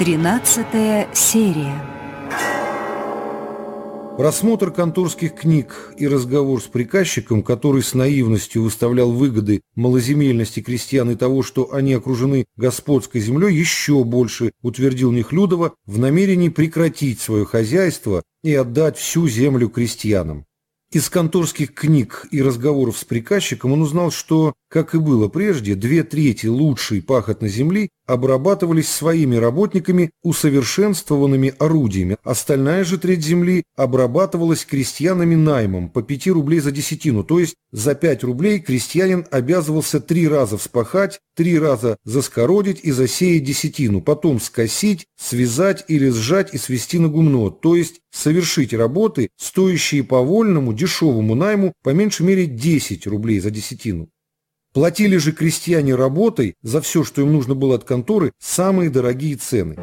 13-я серия. Просмотр конторских книг и разговор с приказчиком, который с наивностью выставлял выгоды малоземельности крестьян и того, что они окружены господской землей, еще больше утвердил Нехлюдова в намерении прекратить свое хозяйство и отдать всю землю крестьянам. Из конторских книг и разговоров с приказчиком он узнал, что, как и было прежде, 2/3 лучшей пахотной земли обрабатывались своими работниками усовершенствованными орудиями, остальная же треть земли обрабатывалась крестьянами наймом по 5 рублей за десятину, то есть за 5 рублей крестьянин обязывался 3 раза вспахать, 3 раза заскородить и засеять десятину, потом скосить, связать или сжать и свести на гумно, то есть совершить работы, стоящие по вольному дешевому найму по меньшей мере 10 рублей за десятину. Платили же крестьяне работой за все, что им нужно было от конторы, самые дорогие цены.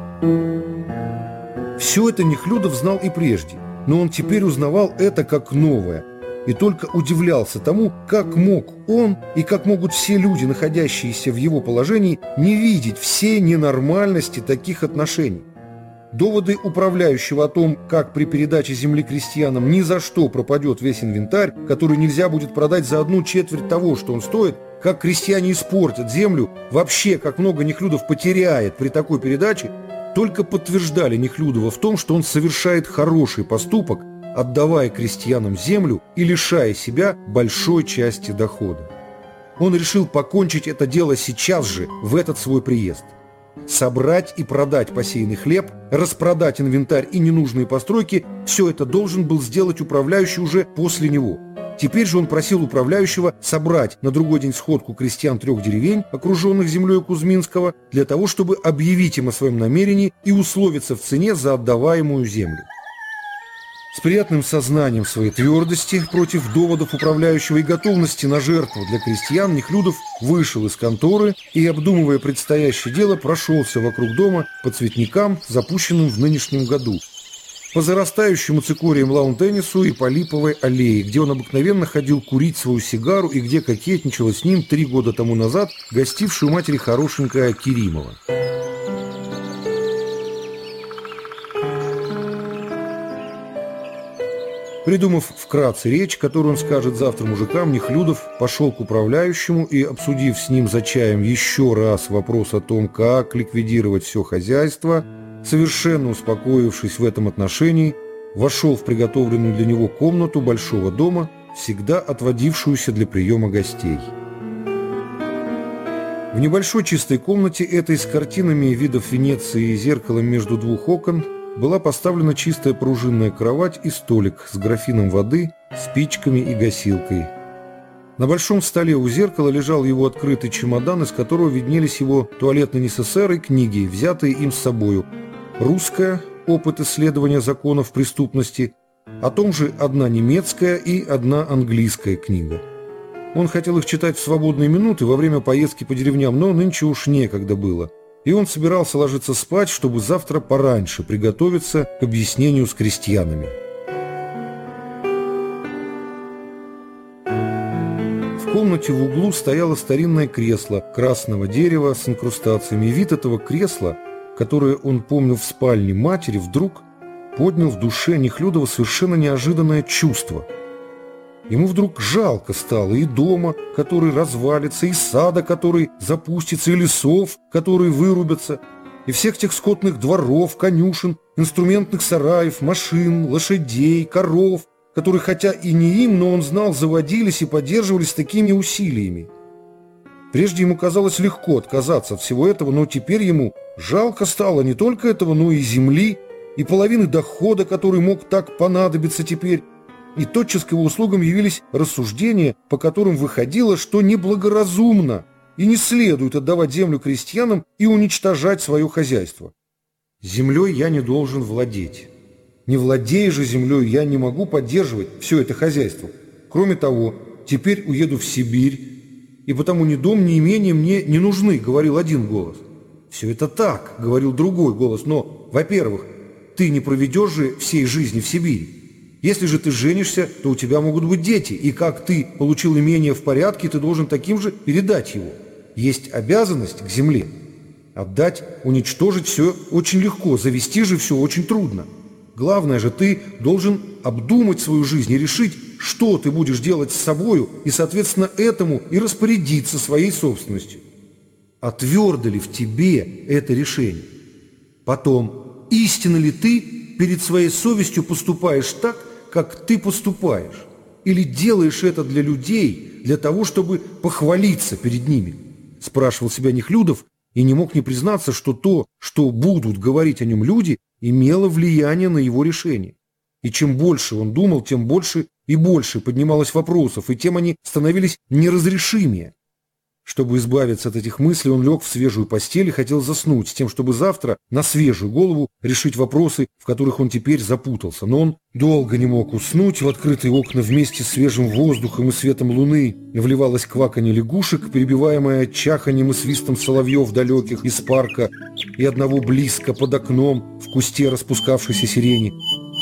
Все это Нехлюдов знал и прежде, но он теперь узнавал это как новое и только удивлялся тому, как мог он и как могут все люди, находящиеся в его положении, не видеть всей ненормальности таких отношений. Доводы управляющего о том, как при передаче земли крестьянам ни за что пропадет весь инвентарь, который нельзя будет продать за 1/4 того, что он стоит, как крестьяне испортят землю, вообще как много Нехлюдов потеряет при такой передаче, только подтверждали Нехлюдова в том, что он совершает хороший поступок, отдавая крестьянам землю и лишая себя большой части дохода. Он решил покончить это дело сейчас же, в этот свой приезд. Собрать и продать посеянный хлеб, распродать инвентарь и ненужные постройки – все это должен был сделать управляющий уже после него. Теперь же он просил управляющего собрать на другой день сходку крестьян 3 деревень, окруженных землей Кузьминского, для того, чтобы объявить им о своем намерении и условиться в цене за отдаваемую землю. С приятным сознанием своей твердости против доводов управляющего и готовности на жертву для крестьян Нехлюдов вышел из конторы и, обдумывая предстоящее дело, прошелся вокруг дома по цветникам, запущенным в нынешнем году, по зарастающему цикорием лаун-теннису и по липовой аллее, где он обыкновенно ходил курить свою сигару и где кокетничала с ним 3 года тому назад гостившая у матери хорошенькая Керимова. Придумав вкратце речь, которую он скажет завтра мужикам, Нехлюдов пошел к управляющему и, обсудив с ним за чаем еще раз вопрос о том, как ликвидировать все хозяйство, совершенно успокоившись в этом отношении, вошел в приготовленную для него комнату большого дома, всегда отводившуюся для приема гостей. В небольшой чистой комнате этой с картинами видов Венеции и зеркалом между 2 окон была поставлена чистая пружинная кровать и столик с графином воды, спичками и гасилкой. На большом столе у зеркала лежал его открытый чемодан, из которого виднелись его туалетный НССР и книги, взятые им с собою. Русская «Опыт исследования законов преступности», о том же одна немецкая и одна английская книга. Он хотел их читать в свободные минуты во время поездки по деревням, но нынче уж некогда было. И он собирался ложиться спать, чтобы завтра пораньше приготовиться к объяснению с крестьянами. В комнате в углу стояло старинное кресло красного дерева с инкрустациями. И вид этого кресла, которое он помнил в спальне матери, вдруг поднял в душе Нехлюдова совершенно неожиданное чувство. Ему вдруг жалко стало и дома, который развалится, и сада, который запустится, и лесов, которые вырубятся, и всех тех скотных дворов, конюшен, инструментных сараев, машин, лошадей, коров, которые, хотя и не им, но он знал, заводились и поддерживались такими усилиями. Прежде ему казалось легко отказаться от всего этого, но теперь ему жалко стало не только этого, но и земли, и половины дохода, который мог так понадобиться теперь. И тотчас к его услугам явились рассуждения, по которым выходило, что неблагоразумно и не следует отдавать землю крестьянам и уничтожать свое хозяйство. Землей я не должен владеть. Не владея же землей, я не могу поддерживать все это хозяйство. Кроме того, теперь уеду в Сибирь, и потому ни дом, ни имение мне не нужны, говорил один голос. Все это так, говорил другой голос, но, во-первых, ты не проведешь же всей жизни в Сибири. Если же ты женишься, то у тебя могут быть дети, и как ты получил имение в порядке, ты должен таким же передать его. Есть обязанность к земле. Отдать, уничтожить все очень легко, завести же все очень трудно. Главное же, ты должен обдумать свою жизнь и решить, что ты будешь делать с собою, и, соответственно, этому и распорядиться своей собственностью. А твердо ли в тебе это решение? Потом, истинно ли ты перед своей совестью поступаешь так, как ты поступаешь? Или делаешь это для людей, для того, чтобы похвалиться перед ними? Спрашивал себя Нехлюдов и не мог не признаться, что то, что будут говорить о нем люди, имело влияние на его решение. И чем больше он думал, тем больше и больше поднималось вопросов, и тем они становились неразрешимее. Чтобы избавиться от этих мыслей, он лег в свежую постель и хотел заснуть, с тем, чтобы завтра на свежую голову решить вопросы, в которых он теперь запутался. Но он долго не мог уснуть. В открытые окна вместе с свежим воздухом и светом луны вливалось кваканье лягушек, перебиваемое чаханьем и свистом соловьев далеких из парка и одного близко под окном в кусте распускавшейся сирени.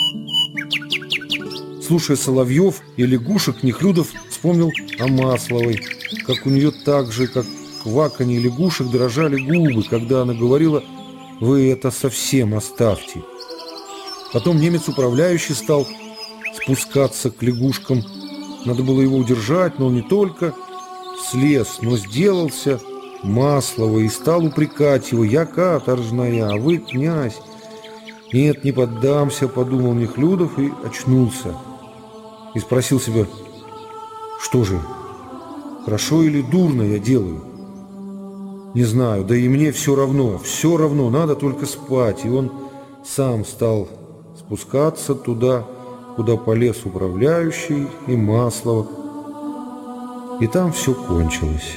Слушая соловьев и лягушек, Нехлюдов вспомнил о Масловой, как у нее так же, как кваканье лягушек, дрожали губы, когда она говорила: «Вы это совсем оставьте». Потом немец-управляющий стал спускаться к лягушкам. Надо было его удержать, но он не только слез, но сделался Масловой и стал упрекать его: «Я каторжная, а вы князь». «Нет, не поддамся», — подумал Нехлюдов и очнулся. И спросил себя: «Что же, хорошо или дурно я делаю? Не знаю, да и мне все равно, надо только спать». И он сам стал спускаться туда, куда полез управляющий и Маслова. И там все кончилось.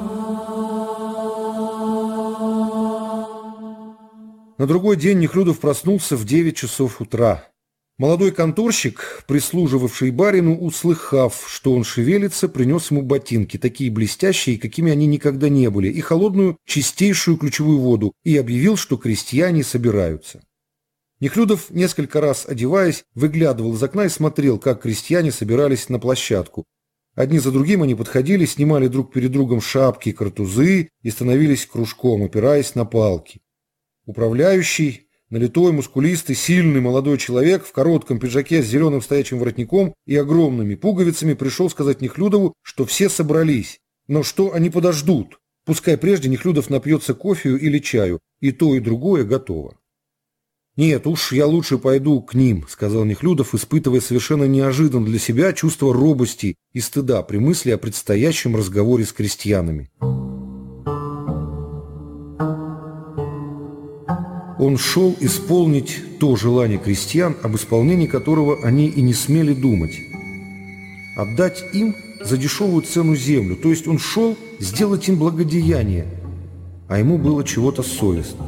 На другой день Нехлюдов проснулся в 9 часов утра. Молодой конторщик, прислуживавший барину, услыхав, что он шевелится, принес ему ботинки, такие блестящие, какими они никогда не были, и холодную, чистейшую ключевую воду, и объявил, что крестьяне собираются. Нехлюдов, несколько раз одеваясь, выглядывал из окна и смотрел, как крестьяне собирались на площадку. Одни за другим они подходили, снимали друг перед другом шапки и картузы и становились кружком, опираясь на палки. Управляющий, налитой, мускулистый, сильный молодой человек в коротком пиджаке с зеленым стоячим воротником и огромными пуговицами пришел сказать Нехлюдову, что все собрались, но что они подождут. Пускай прежде Нехлюдов напьется кофею или чаю, и то, и другое готово. «Нет, уж я лучше пойду к ним», — сказал Нехлюдов, испытывая совершенно неожиданно для себя чувство робости и стыда при мысли о предстоящем разговоре с крестьянами. Он шел исполнить то желание крестьян, об исполнении которого они и не смели думать. Отдать им за дешевую цену землю, то есть он шел сделать им благодеяние, а ему было чего-то совестно.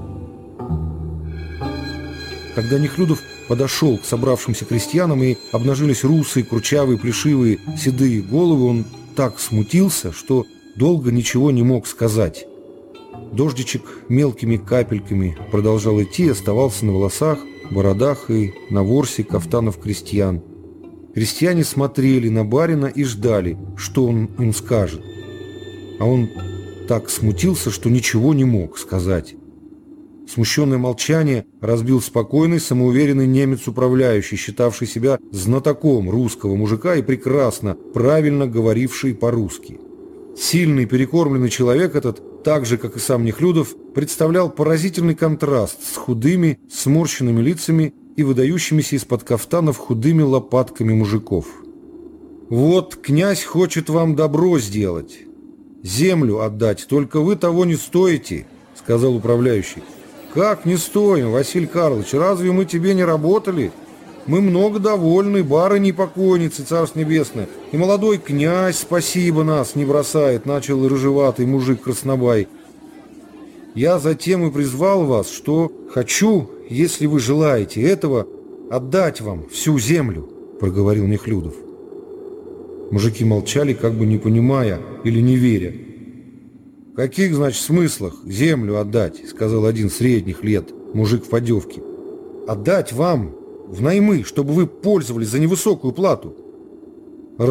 Когда Нехлюдов подошел к собравшимся крестьянам и обнажились русые, курчавые, плешивые, седые головы, он так смутился, что долго ничего не мог сказать. Дождичек мелкими капельками продолжал идти, оставался на волосах, бородах и на ворсе кафтанов крестьян. Крестьяне смотрели на барина и ждали, что он им скажет. А он так смутился, что ничего не мог сказать. Смущенное молчание разбил спокойный, самоуверенный немец-управляющий, считавший себя знатоком русского мужика и прекрасно, правильно говоривший по-русски. Сильный, перекормленный человек этот, так же, как и сам Нехлюдов, представлял поразительный контраст с худыми, сморщенными лицами и выдающимися из-под кафтанов худыми лопатками мужиков. «Вот князь хочет вам добро сделать, землю отдать, только вы того не стоите», — сказал управляющий. «Как не стоим, Василий Карлович, разве мы тебе не работали? Мы много довольны, барыни покойницы, царство небесное. И молодой князь, спасибо, нас не бросает», — начал рыжеватый мужик Краснобай. «Я затем и призвал вас, что хочу, если вы желаете этого, отдать вам всю землю», — проговорил Нехлюдов. Мужики молчали, как бы не понимая или не веря. «В каких, значит, смыслах землю отдать?» — сказал один средних лет, мужик в подевке. «Отдать вам внаймы, чтобы вы пользовались за невысокую плату».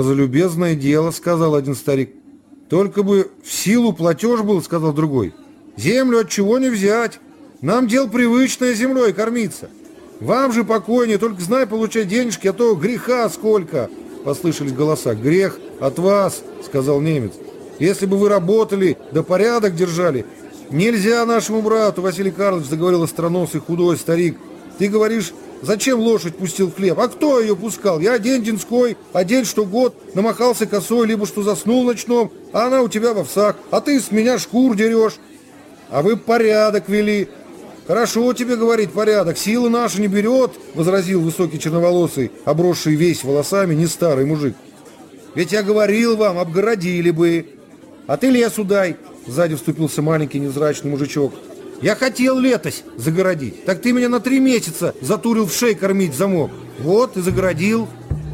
«Разолюбезное дело», — сказал один старик. «Только бы в силу платеж был», — сказал другой. Землю от чего не взять? Нам дел привычное землей кормиться. Вам же покойнее, только знай получать денежки, а то греха сколько!» Послышались голоса. «Грех от вас», — сказал немец. «Если бы вы работали, да порядок держали». «Нельзя нашему брату, Василий Карлович», — заговорил остроносый худой старик. «Ты говоришь, зачем лошадь пустил в хлеб? А кто ее пускал? Я день денской, а день что год намахался косой, либо что заснул ночном, а она у тебя в овсах, а ты с меня шкур дерешь. А вы порядок вели». «Хорошо тебе говорить порядок, сила наша не берет», — возразил высокий черноволосый, обросший весь волосами, не старый мужик. «Ведь я говорил вам, обгородили бы». «А ты лесу дай», — сзади вступился маленький невзрачный мужичок. «Я хотел летось загородить, так ты меня на 3 месяца затурил в шей кормить замок. Вот и загородил».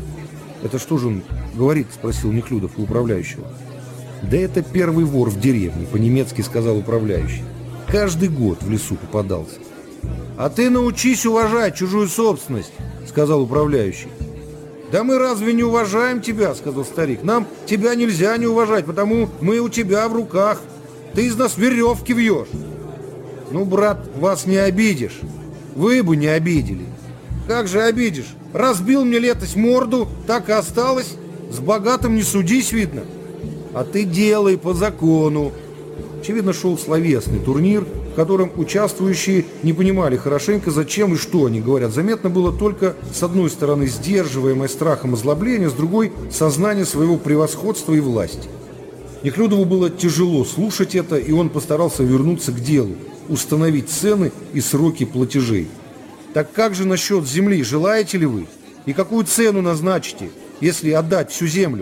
«Это что же он говорит?» — спросил Нехлюдов у управляющего. «Да это первый вор в деревне», — по-немецки сказал управляющий. «Каждый год в лесу попадался». «А ты научись уважать чужую собственность», — сказал управляющий. «Да мы разве не уважаем тебя?» — сказал старик. «Нам тебя нельзя не уважать, потому мы у тебя в руках. Ты из нас веревки вьешь». «Ну, брат, вас не обидишь. Вы бы не обидели». «Как же обидишь? Разбил мне летось морду, так и осталось. С богатым не судись, видно». «А ты делай по закону». Очевидно, шел словесный турнир, в котором участвующие не понимали хорошенько, зачем и что они говорят. Заметно было только, с одной стороны, сдерживаемое страхом озлобление, с другой – сознание своего превосходства и власти. Нехлюдову было тяжело слушать это, и он постарался вернуться к делу, установить цены и сроки платежей. «Так как же насчет земли? Желаете ли вы? И какую цену назначите, если отдать всю землю?»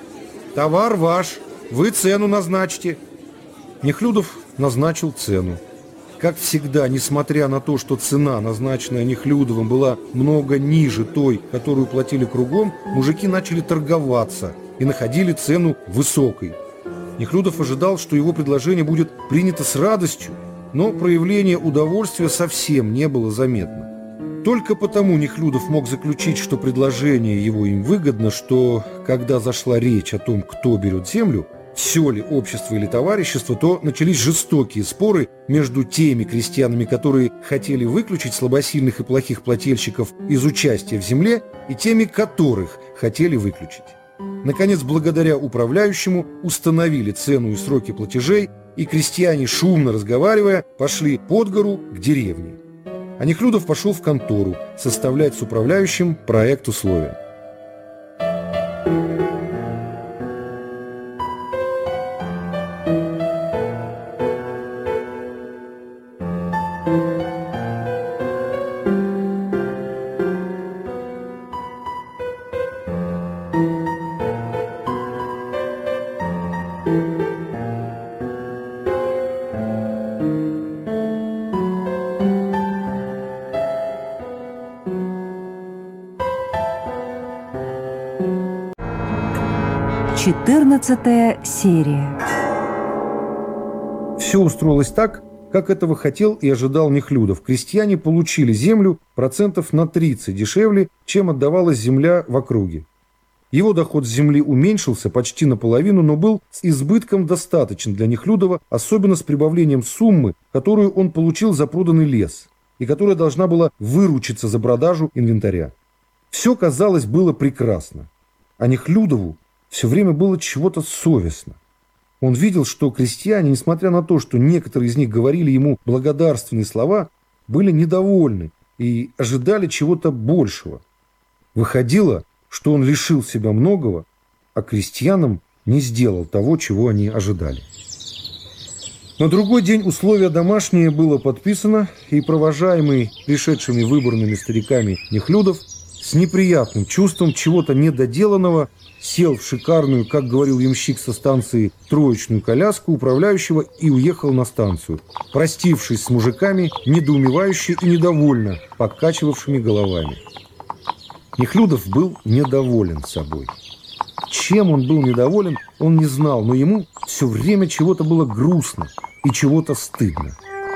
«Товар ваш, вы цену назначите». Нехлюдов назначил цену. Как всегда, несмотря на то, что цена, назначенная Нехлюдовым, была много ниже той, которую платили кругом, мужики начали торговаться и находили цену высокой. Нехлюдов ожидал, что его предложение будет принято с радостью, но проявление удовольствия совсем не было заметно. Только потому Нехлюдов мог заключить, что предложение его им выгодно, что, когда зашла речь о том, кто берет землю, все ли общество или товарищество, то начались жестокие споры между теми крестьянами, которые хотели выключить слабосильных и плохих плательщиков из участия в земле, и теми, которых хотели выключить. Наконец, благодаря управляющему, установили цену и сроки платежей, и крестьяне, шумно разговаривая, пошли под гору к деревне. А Нехлюдов пошел в контору составлять с управляющим проект условия. Четырнадцатая серия. Все устроилось так, как этого хотел и ожидал Нехлюдов. Крестьяне получили землю процентов на 30 дешевле, чем отдавалась земля в округе. Его доход с земли уменьшился почти наполовину, но был с избытком достаточен для Нехлюдова, особенно с прибавлением суммы, которую он получил за проданный лес, и которая должна была выручиться за продажу инвентаря. Все, казалось, было прекрасно. А Нехлюдову все время было чего-то совестно. Он видел, что крестьяне, несмотря на то, что некоторые из них говорили ему благодарственные слова, были недовольны и ожидали чего-то большего. Выходило, что он лишил себя многого, а крестьянам не сделал того, чего они ожидали. На другой день условие домашнее было подписано, и провожаемый пришедшими выборными стариками Нехлюдов с неприятным чувством чего-то недоделанного сел в шикарную, как говорил ямщик со станции, троечную коляску управляющего и уехал на станцию, простившись с мужиками, недоумевающе и недовольно покачивавшими головами. Нехлюдов был недоволен собой. Чем он был недоволен, он не знал, но ему все время чего-то было грустно и чего-то стыдно.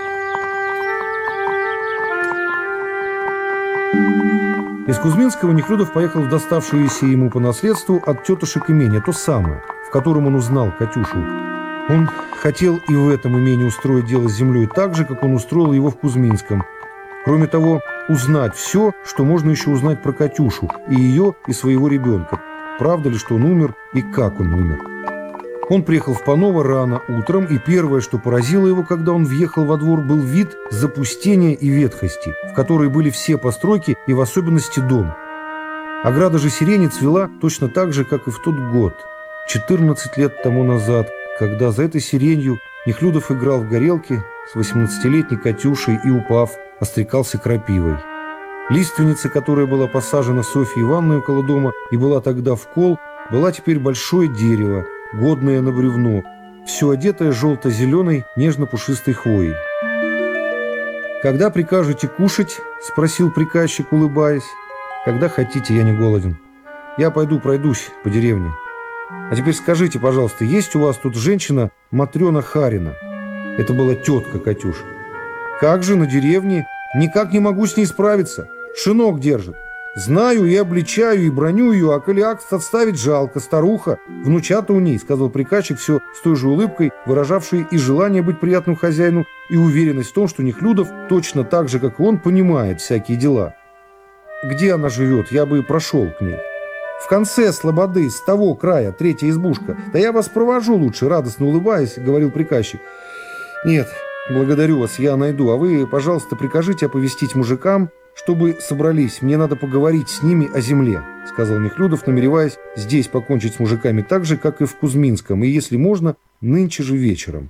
Из Кузьминского Нехлюдов поехал в доставшееся ему по наследству от тетушек имение, то самое, в котором он узнал Катюшу. Он хотел и в этом имении устроить дело с землей так же, как он устроил его в Кузьминском. Кроме того, узнать все, что можно еще узнать про Катюшу, и ее, и своего ребенка. Правда ли, что он умер, и как он умер. Он приехал в Паново рано утром, и первое, что поразило его, когда он въехал во двор, был вид запустения и ветхости, в которой были все постройки и в особенности дом. Ограда же сирени цвела точно так же, как и в тот год, 14 лет тому назад, когда за этой сиренью Нехлюдов играл в горелки с 18-летней Катюшей и, упав, острекался крапивой. Лиственница, которая была посажена Софьей Ивановной около дома и была тогда в кол, была теперь большое дерево, годное на бревно, все одетое желто-зеленой нежно-пушистой хвоей. «Когда прикажете кушать?» – спросил приказчик, улыбаясь. «Когда хотите, я не голоден. Я пойду пройдусь по деревне. А теперь скажите, пожалуйста, есть у вас тут женщина Матрена Харина?» Это была тетка Катюши. «Как же на деревне? Никак не могу с ней справиться. Шинок держит. Знаю и обличаю, и броню ее, а коли акт отставить жалко, старуха, внучата у ней», — сказал приказчик все с той же улыбкой, выражавшей и желание быть приятным хозяину, и уверенность в том, что Нехлюдов точно так же, как и он, понимает всякие дела. «Где она живет? Я бы прошел к ней». «В конце слободы, с того края, третья избушка. Да я вас провожу лучше», — радостно улыбаясь, говорил приказчик. «Нет, благодарю вас, я найду, а вы, пожалуйста, прикажите оповестить мужикам, чтобы собрались, мне надо поговорить с ними о земле», — сказал Нехлюдов, намереваясь здесь покончить с мужиками так же, как и в Кузьминском, и, если можно, нынче же вечером.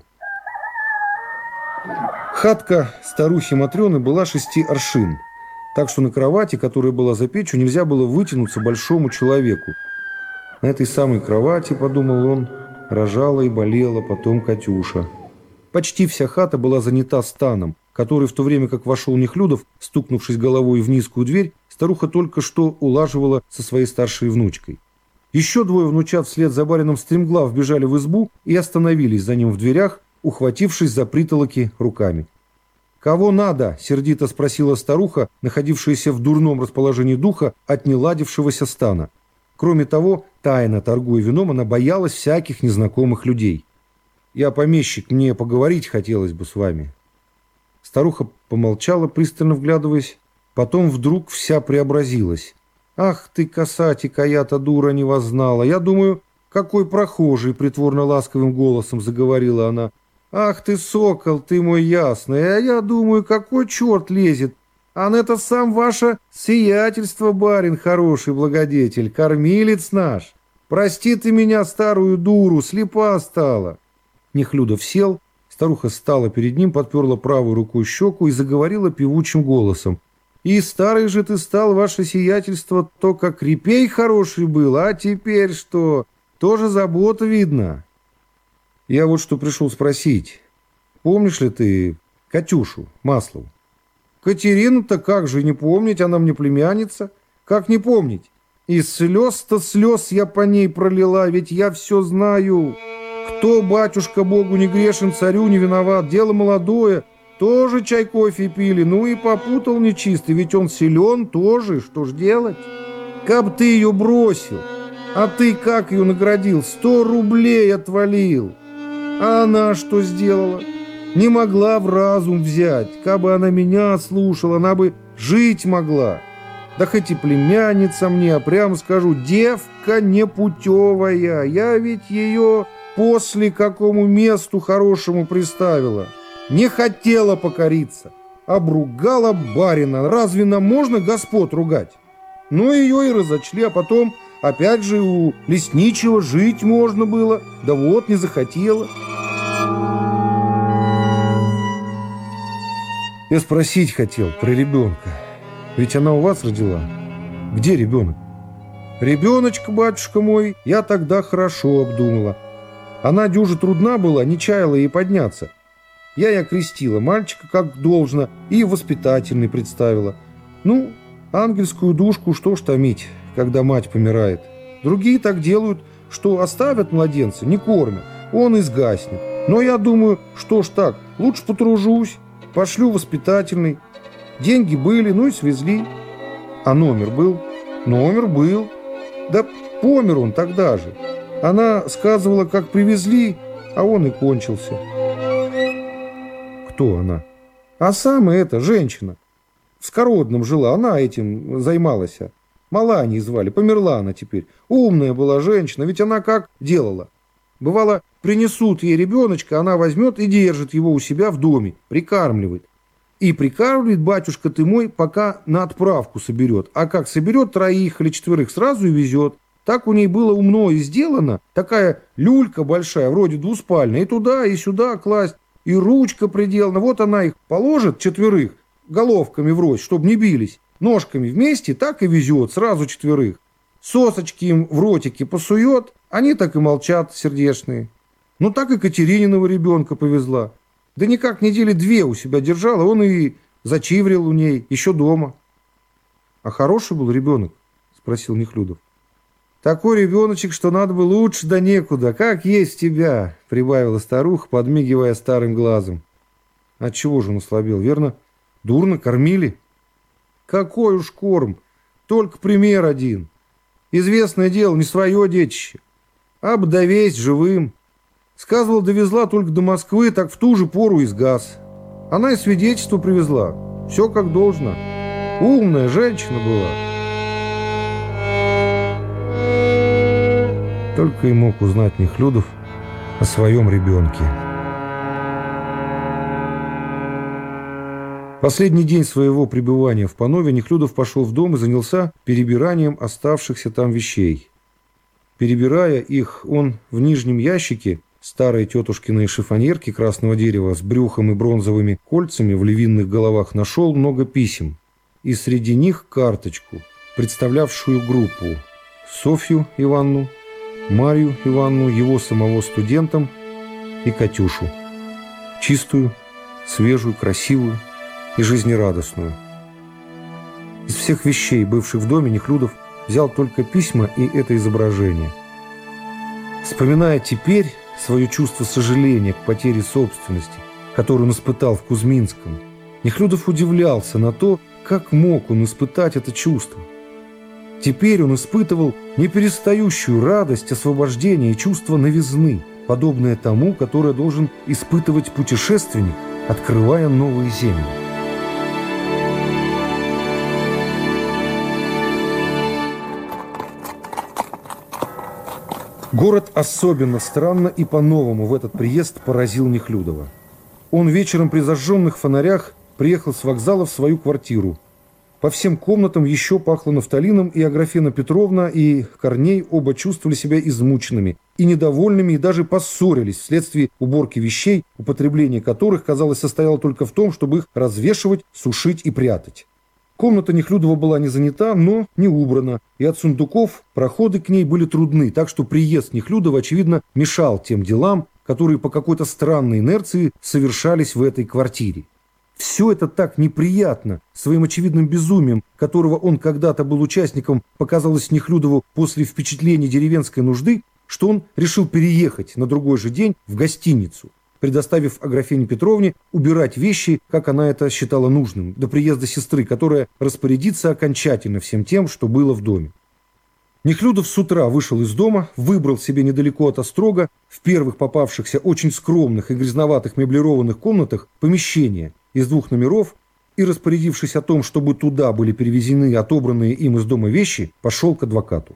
Хатка старухи Матрены была 6 аршин, так что на кровати, которая была за печью, нельзя было вытянуться большому человеку. На этой самой кровати, подумал он, рожала и болела потом Катюша. Почти вся хата была занята станом, который, в то время как вошел Нехлюдов, стукнувшись головой в низкую дверь, старуха только что улаживала со своей старшей внучкой. Еще 2 внучат вслед за барином стремглав вбежали в избу и остановились за ним в дверях, ухватившись за притолоки руками. «Кого надо?» – сердито спросила старуха, находившаяся в дурном расположении духа от неладившегося стана. Кроме того, тайно торгуя вином, она боялась всяких незнакомых людей. «Я помещик, мне поговорить хотелось бы с вами». Старуха помолчала, пристально вглядываясь, потом вдруг вся преобразилась. «Ах ты, косатика-я-то дура не воззнала! Я думаю, какой прохожий!» — притворно-ласковым голосом заговорила она. «Ах ты, сокол, ты мой ясный! А я думаю, какой черт лезет! А на это сам ваше сиятельство, барин хороший благодетель, кормилец наш! Прости ты меня, старую дуру, слепа стала!» Нехлюдов сел, старуха стала перед ним, подперла правой рукой щеку и заговорила певучим голосом. «И старый же ты стал, ваше сиятельство, то как репей хороший был, а теперь что? Тоже забота видно». «Я вот что пришел спросить. Помнишь ли ты Катюшу Маслову?» «Катерину-то как же не помнить, она мне племянница. Как не помнить? И слез-то слез я по ней пролила, ведь я все знаю. Кто, батюшка, Богу не грешен, царю не виноват, дело молодое, тоже чай кофе пили, ну и попутал нечистый, ведь он силен тоже, что ж делать? Каб ты ее бросил, а ты как ее наградил, 100 рублей отвалил. А она что сделала? Не могла в разум взять, кабы она меня слушала, она бы жить могла. Да хоть и племянница мне, прямо скажу, девка непутевая, я ведь ее... после какому месту хорошему приставила. Не хотела покориться. Обругала барина. Разве нам можно господ ругать? Ну, ее и разочли, а потом опять же у лесничего жить можно было. Да вот, не захотела. Я спросить хотел про ребенка. Ведь она у вас родила. Где ребенок? Ребеночка, батюшка мой, я тогда хорошо обдумала. Она дюже трудна была, не чаяла ей подняться. Я и окрестила мальчика как должно и воспитательный представила. Ну, ангельскую душку что ж томить, когда мать помирает. Другие так делают, что оставят младенца, не кормят, он и сгаснет. Но я думаю, что ж так, лучше потружусь, пошлю воспитательный. Деньги были, ну и свезли. А номер был? Номер был. Да помер он тогда же. Она сказывала, как привезли, а он и кончился. Кто она? А самая эта женщина. В Скородном жила, она этим займалась. Маланьей звали, померла она теперь. Умная была женщина, ведь она как делала? Бывало, принесут ей ребеночка, она возьмет и держит его у себя в доме, прикармливает. И прикармливает, батюшка ты мой, пока на отправку соберет. А как соберет 3 или 4, сразу и везет. Так у ней было умно и сделано, такая люлька большая, вроде двуспальная, и туда, и сюда класть, и ручка приделана. Вот она их положит 4 головками врозь, чтобы не бились, ножками вместе, так и везет, сразу 4. Сосочки им в ротике посует, они так и молчат, сердечные. Ну так и Катерининого ребенка повезла. Да никак недели 2 у себя держала, он и зачиврил у ней, еще дома. — А хороший был ребенок? — спросил Нехлюдов. — Такой ребеночек, что надо бы лучше да некуда, как есть тебя, — прибавила старуха, подмигивая старым глазом. — Отчего же он ослабел, верно? Дурно кормили? — Какой уж корм, только пример один. Известное дело, не свое детище. А бы довесть живым. Сказывал, довезла только до Москвы, так в ту же пору и сгас. Она и свидетельство привезла. Все как должно. Умная женщина была. Только и мог узнать Нехлюдов о своем ребенке. Последний день своего пребывания в Панове Нехлюдов пошел в дом и занялся перебиранием оставшихся там вещей. Перебирая их, он в нижнем ящике старой тетушкиной шифоньерки красного дерева с брюхом и бронзовыми кольцами в львиных головах нашел много писем. И среди них карточку, представлявшую группу: Софью Ивановну, Марью Ивановну, его самого студентом, и Катюшу. Чистую, свежую, красивую и жизнерадостную. Из всех вещей, бывших в доме, Нехлюдов взял только письма и это изображение. Вспоминая теперь свое чувство сожаления к потере собственности, которую он испытал в Кузьминском, Нехлюдов удивлялся на то, как мог он испытать это чувство. Теперь он испытывал неперестающую радость освобождения и чувство новизны, подобное тому, которое должен испытывать путешественник, открывая новые земли. Город особенно странно и по-новому в этот приезд поразил Нехлюдова. Он вечером при зажженных фонарях приехал с вокзала в свою квартиру. По всем комнатам еще пахло нафталином, и Аграфена Петровна, и Корней оба чувствовали себя измученными и недовольными, и даже поссорились вследствие уборки вещей, употребление которых, казалось, состояло только в том, чтобы их развешивать, сушить и прятать. Комната Нехлюдова была не занята, но не убрана, и от сундуков проходы к ней были трудны, так что приезд Нехлюдова, очевидно, мешал тем делам, которые по какой-то странной инерции совершались в этой квартире. Все это так неприятно, своим очевидным безумием, которого он когда-то был участником, показалось Нехлюдову после впечатления деревенской нужды, что он решил переехать на другой же день в гостиницу, предоставив Аграфене Петровне убирать вещи, как она это считала нужным, до приезда сестры, которая распорядится окончательно всем тем, что было в доме. Нехлюдов с утра вышел из дома, выбрал себе недалеко от острога, в первых попавшихся очень скромных и грязноватых меблированных комнатах, помещение из 2 номеров и, распорядившись о том, чтобы туда были перевезены отобранные им из дома вещи, пошел к адвокату.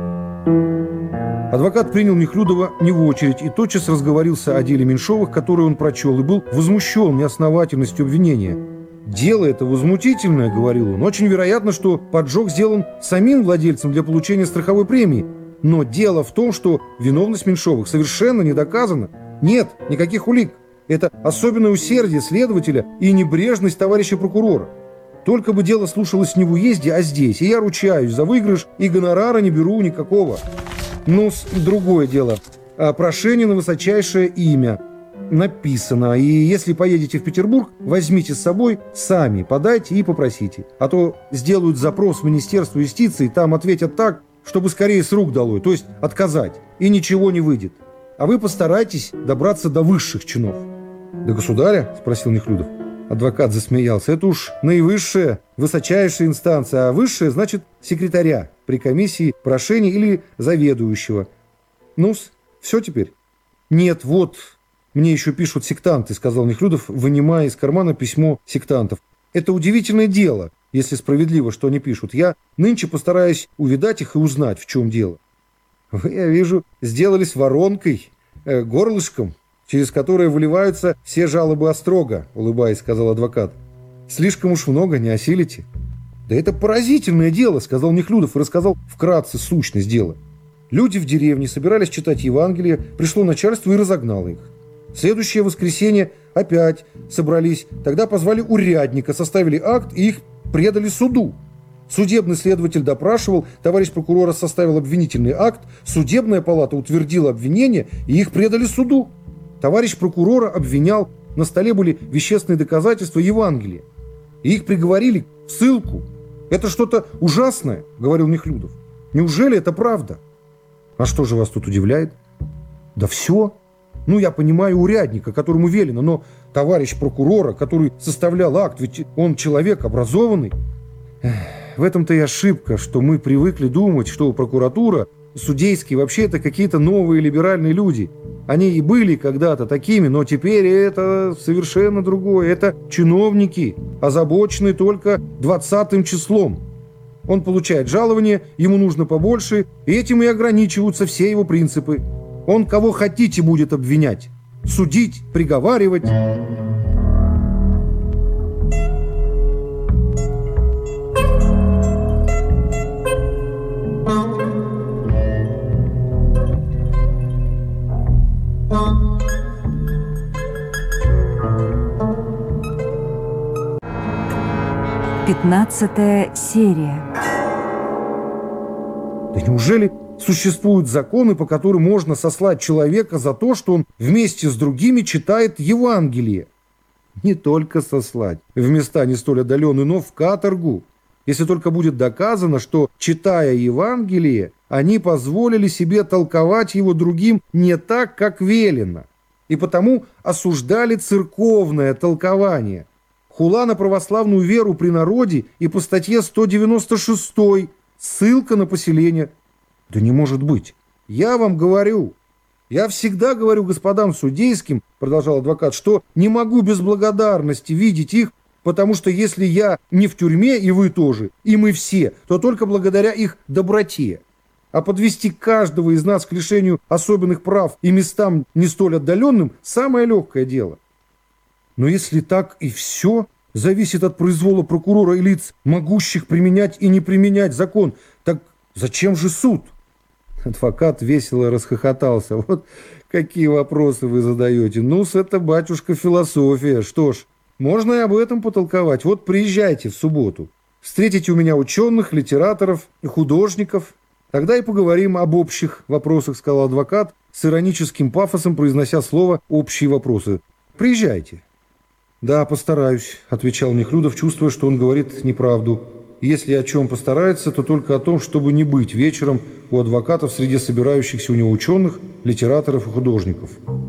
Адвокат принял Нехлюдова не в очередь и тотчас разговорился о деле Меньшовых, которое он прочел, и был возмущен неосновательностью обвинения. «Дело это возмутительное, — говорил он, — очень вероятно, что поджог сделан самим владельцем для получения страховой премии. Но дело в том, что виновность Меньшовых совершенно не доказана. Нет никаких улик. Это особенное усердие следователя и небрежность товарища прокурора. Только бы дело слушалось не в уезде, а здесь, и я ручаюсь за выигрыш, и гонорара не беру никакого. Ну, другое дело. Прошение на высочайшее имя написано, и если поедете в Петербург, возьмите с собой, сами подайте и попросите. А то сделают запрос в Министерство юстиции, там ответят так, чтобы скорее с рук долой, то есть отказать, и ничего не выйдет. А вы постарайтесь добраться до высших чинов». «До государя?» – спросил Нехлюдов. Адвокат засмеялся. «Это уж наивысшая, высочайшая инстанция, а высшая, значит, секретаря при комиссии прошений или заведующего. Ну-с, все теперь?» «Нет, вот Мне еще пишут сектанты», — сказал Нехлюдов, вынимая из кармана письмо сектантов. «Это удивительное дело, если справедливо, что они пишут. Я нынче постараюсь увидать их и узнать, в чем дело». «Вы, я вижу, сделались воронкой, горлышком, через которое выливаются все жалобы острога», — улыбаясь, сказал адвокат. «Слишком уж много, не осилите». «Да это поразительное дело», — сказал Нехлюдов и рассказал вкратце сущность дела. Люди в деревне собирались читать Евангелие, пришло начальство и разогнало их. В следующее воскресенье опять собрались, тогда позвали урядника, составили акт и их предали суду. Судебный следователь допрашивал, товарищ прокурора составил обвинительный акт, судебная палата утвердила обвинение и их предали суду. Товарищ прокурора обвинял, на столе были вещественные доказательства Евангелия. И их приговорили в ссылку. «Это что-то ужасное», — говорил Нехлюдов. «Неужели это правда?» «А что же вас тут удивляет?» «Да все. Ну, я понимаю урядника, которому велено, но товарищ прокурора, который составлял акт, ведь он человек образованный». В этом-то и ошибка, что мы привыкли думать, что прокуратура, судейские вообще это какие-то новые либеральные люди. Они и были когда-то такими, но теперь это совершенно другое. Это чиновники, озабоченные только 20-м числом. Он получает жалование, ему нужно побольше, и этим и ограничиваются все его принципы. Он кого хотите будет обвинять, судить, приговаривать. Пятнадцатая серия. Да неужели существуют законы, по которым можно сослать человека за то, что он вместе с другими читает Евангелие? Не только сослать в места не столь отдаленные, но в каторгу, если только будет доказано, что, читая Евангелие, они позволили себе толковать его другим не так, как велено, и потому осуждали церковное толкование. Хула на православную веру при народе и по статье 196 ссылка на поселение. Да не может быть. Я вам говорю. Я всегда говорю господам судейским, продолжал адвокат, что не могу без благодарности видеть их, потому что если я не в тюрьме, и вы тоже, и мы все, то только благодаря их доброте. А подвести каждого из нас к лишению особенных прав и местам не столь отдаленным – самое легкое дело. Но если так и все зависит от произвола прокурора и лиц, могущих применять и не применять закон, так зачем же суд? Адвокат весело расхохотался. Вот какие вопросы вы задаете. Ну-с, это, батюшка, философия. Что ж, можно и об этом потолковать. Вот приезжайте в субботу. Встретите у меня ученых, литераторов и художников. Тогда и поговорим об общих вопросах, сказал адвокат, с ироническим пафосом произнося слово «общие вопросы». Приезжайте. «Да, постараюсь», — отвечал Нехлюдов, чувствуя, что он говорит неправду. «Если о чем постарается, то только о том, чтобы не быть вечером у адвокатов среди собирающихся у него ученых, литераторов и художников».